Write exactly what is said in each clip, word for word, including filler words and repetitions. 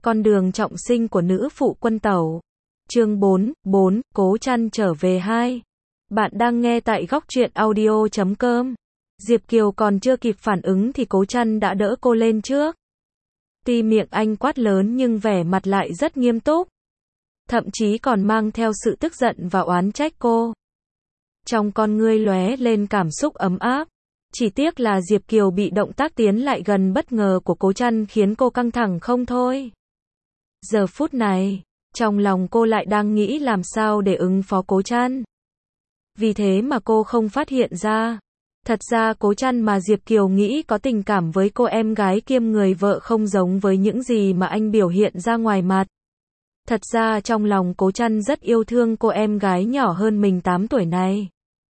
Con đường trọng sinh của nữ phụ quân tẩu. Chương bốn, bốn, Cố Trăn trở về hai. Bạn đang nghe tại góc truyện audio chấm com. Diệp Kiều còn chưa kịp phản ứng thì Cố Trăn đã đỡ cô lên trước. Tuy miệng anh quát lớn nhưng vẻ mặt lại rất nghiêm túc. Thậm chí còn mang theo sự tức giận và oán trách cô. Trong con ngươi lóe lên cảm xúc ấm áp. Chỉ tiếc là Diệp Kiều bị động tác tiến lại gần bất ngờ của Cố Trăn khiến cô căng thẳng không thôi. Giờ phút này, trong lòng cô lại đang nghĩ làm sao để ứng phó Cố Trăn. Vì thế mà cô không phát hiện ra. Thật ra Cố Trăn mà Diệp Kiều nghĩ có tình cảm với cô em gái kiêm người vợ không giống với những gì mà anh biểu hiện ra ngoài mặt. Thật ra trong lòng Cố Trăn rất yêu thương cô em gái nhỏ hơn mình tám tuổi này.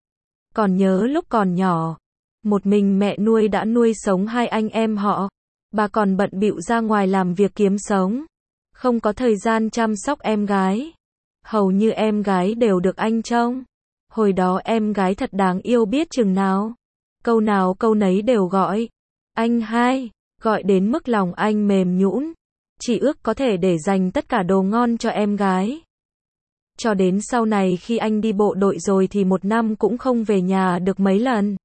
Còn nhớ lúc còn nhỏ, một mình mẹ nuôi đã nuôi sống hai anh em họ. Bà còn bận bịu ra ngoài làm việc kiếm sống. Không có thời gian chăm sóc em gái. Hầu như em gái đều được anh trông. Hồi đó em gái thật đáng yêu biết chừng nào. Câu nào câu nấy đều gọi. Anh hai, gọi đến mức lòng anh mềm nhũn. Chỉ ước có thể để dành tất cả đồ ngon cho em gái. Cho đến sau này khi anh đi bộ đội rồi thì một năm cũng không về nhà được mấy lần.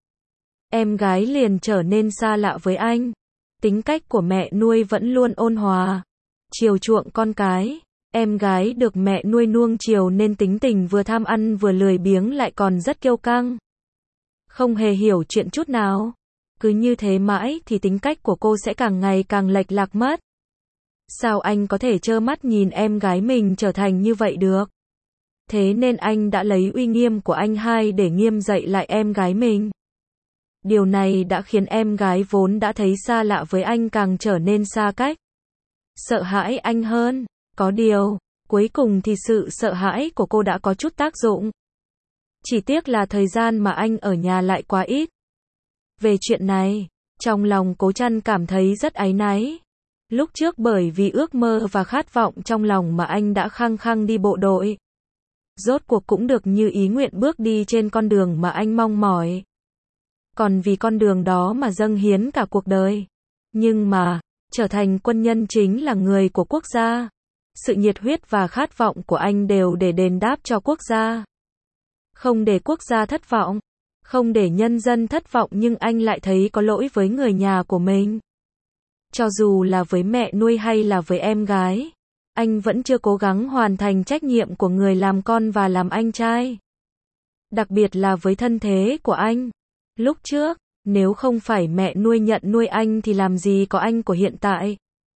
Em gái liền trở nên xa lạ với anh. Tính cách của mẹ nuôi vẫn luôn ôn hòa, chiều chuộng con cái. Em gái được mẹ nuôi nuông chiều nên tính tình vừa tham ăn vừa lười biếng lại còn rất kiêu căng. Không hề hiểu chuyện chút nào. Cứ như thế mãi thì tính cách của cô sẽ càng ngày càng lệch lạc mất. Sao anh có thể trơ mắt nhìn em gái mình trở thành như vậy được? Thế nên anh đã lấy uy nghiêm của anh hai để nghiêm dạy lại em gái mình. Điều này đã khiến em gái vốn đã thấy xa lạ với anh càng trở nên xa cách. Sợ hãi anh hơn. Có điều, cuối cùng thì sự sợ hãi của cô đã có chút tác dụng. Chỉ tiếc là thời gian mà anh ở nhà lại quá ít. Về chuyện này, trong lòng Cố Trăn cảm thấy rất áy náy. Lúc trước bởi vì ước mơ và khát vọng trong lòng mà anh đã khăng khăng đi bộ đội. Rốt cuộc cũng được như ý nguyện bước đi trên con đường mà anh mong mỏi. Còn vì con đường đó mà dâng hiến cả cuộc đời. Nhưng mà, trở thành quân nhân chính là người của quốc gia. Sự nhiệt huyết và khát vọng của anh đều để đền đáp cho quốc gia. Không để quốc gia thất vọng. Không để nhân dân thất vọng nhưng anh lại thấy có lỗi với người nhà của mình. Cho dù là với mẹ nuôi hay là với em gái. Anh vẫn chưa cố gắng hoàn thành trách nhiệm của người làm con và làm anh trai. Đặc biệt là với thân thế của anh. Lúc trước, nếu không phải mẹ nuôi nhận nuôi anh thì làm gì có anh của hiện tại.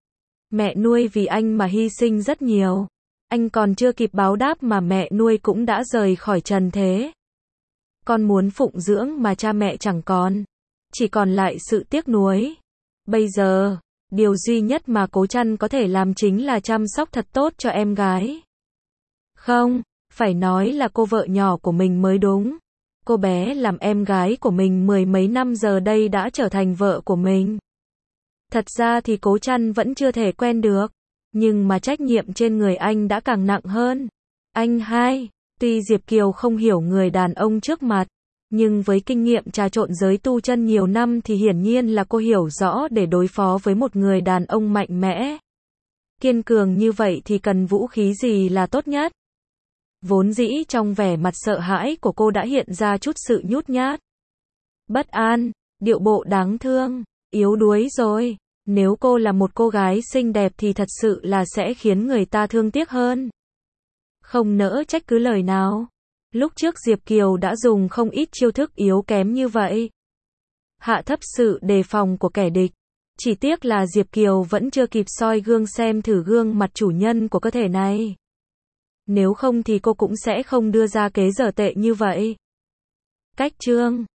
Mẹ nuôi vì anh mà hy sinh rất nhiều. Anh còn chưa kịp báo đáp mà mẹ nuôi cũng đã rời khỏi trần thế. Con muốn phụng dưỡng mà cha mẹ chẳng còn. Chỉ còn lại sự tiếc nuối. Bây giờ, điều duy nhất mà Cố Trăn có thể làm chính là chăm sóc thật tốt cho em gái. Không, phải nói là cô vợ nhỏ của mình mới đúng. Cô bé làm em gái của mình mười mấy năm giờ đây đã trở thành vợ của mình. Thật ra thì Cố Trăn vẫn chưa thể quen được. Nhưng mà trách nhiệm trên người anh đã càng nặng hơn. Anh hai, tuy Diệp Kiều không hiểu người đàn ông trước mặt. Nhưng với kinh nghiệm trà trộn giới tu chân nhiều năm thì hiển nhiên là cô hiểu rõ để đối phó với một người đàn ông mạnh mẽ. Kiên cường như vậy thì cần vũ khí gì là tốt nhất. Vốn dĩ trong vẻ mặt sợ hãi của cô đã hiện ra chút sự nhút nhát. Bất an, điệu bộ đáng thương, yếu đuối rồi. Nếu cô là một cô gái xinh đẹp thì thật sự là sẽ khiến người ta thương tiếc hơn. Không nỡ trách cứ lời nào. Lúc trước Diệp Kiều đã dùng không ít chiêu thức yếu kém như vậy. Hạ thấp sự đề phòng của kẻ địch. Chỉ tiếc là Diệp Kiều vẫn chưa kịp soi gương xem thử gương mặt chủ nhân của cơ thể này. Nếu không thì cô cũng sẽ không đưa ra kế dở tệ như vậy. Cách chương